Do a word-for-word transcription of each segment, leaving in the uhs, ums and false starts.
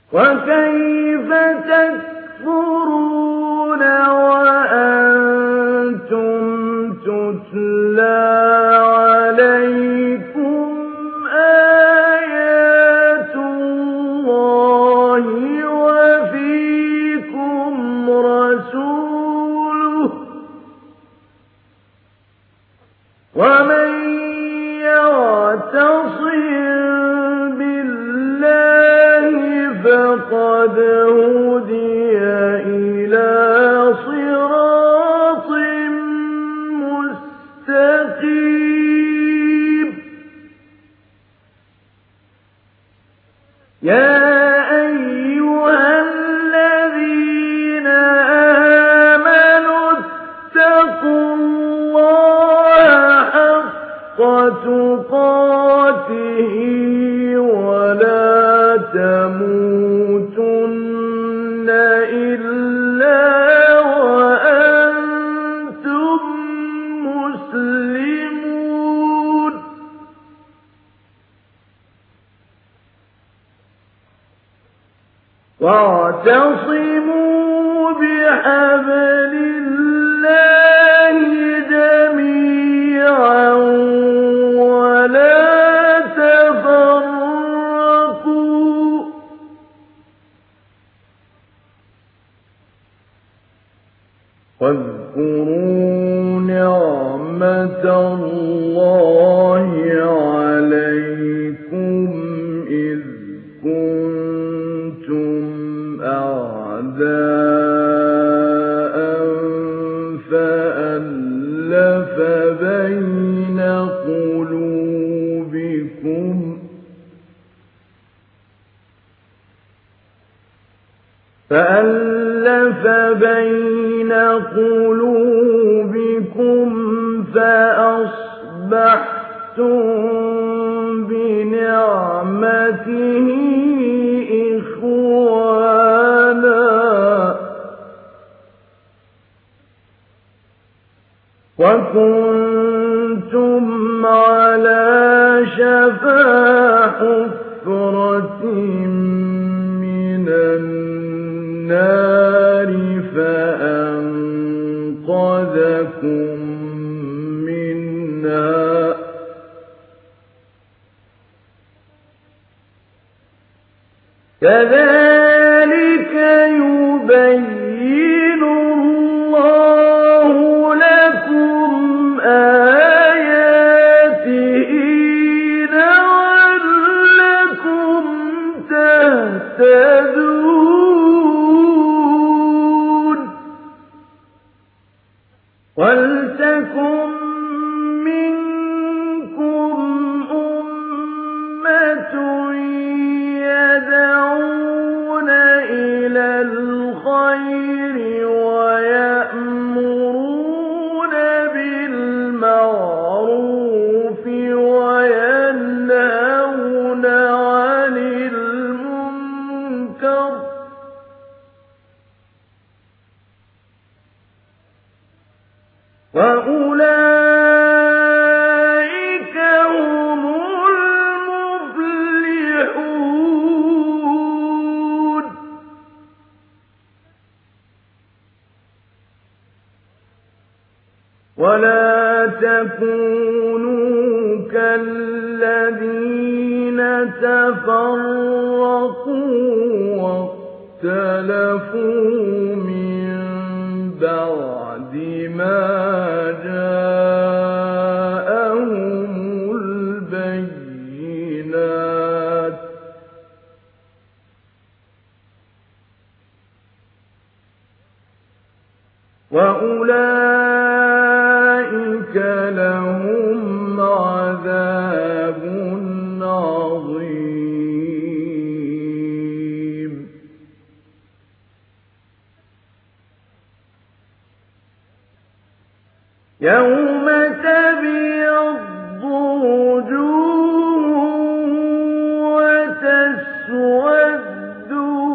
وكيف تكفرون وأنتم تتلى عليكم آيات الله وفيكم رسوله ومن يعتصم بالله فقد هدي إلى صراط مستقيم يا أيها الذين آمنوا اتقوا الله حق تقاته ولا تموتن إلا وأنتم مسلمون واعتصموا بحبل الله جميعا ولا تفرقوا واذكروا نعمة الله عليكم إذ كنتم أعداء فألف بين قلوبكم فألف بين قلوبكم فأصبحتم بنعمته إخوانا وكنتم على شفا حفرة من النار فأنقذكم منها كذلك يبين الله لكم آياته لعلكم تهتدون ولتكن منكم أمة يدعون إلى الخير ويأمرون بالمعروف وينهون عن المنكر وأولئك هم المفلحون ولا تكونوا كالذين تفرقوا واختلفوا من بعد ما جاءهم البينات وأولئك لهم عذاب عظيم يوم تبيض وجوه وتسود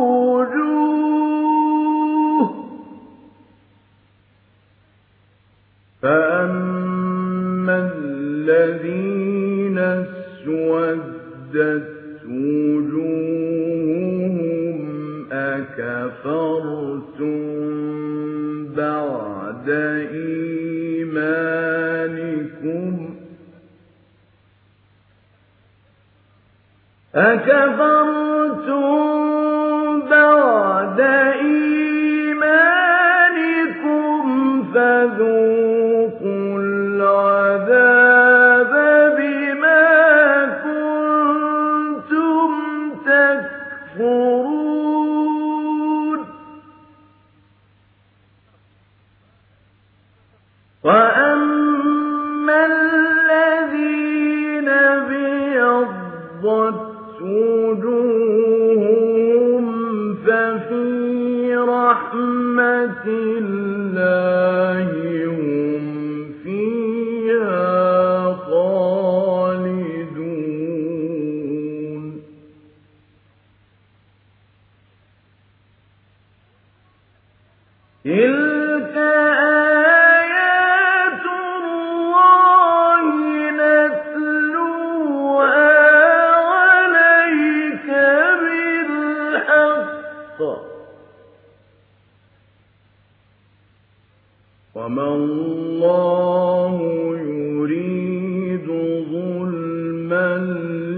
وجوه فأما الذين اسودت وجوههم أكفرتم بعد إيمانكم فذوقوا العذاب بما كنتم تكفرون وأما الذين ابيضت وجوههم ففي رحمة الله هم فيها خالدون تلك آيات الله نتلوها عليك بالحق وما الله يريد ظلما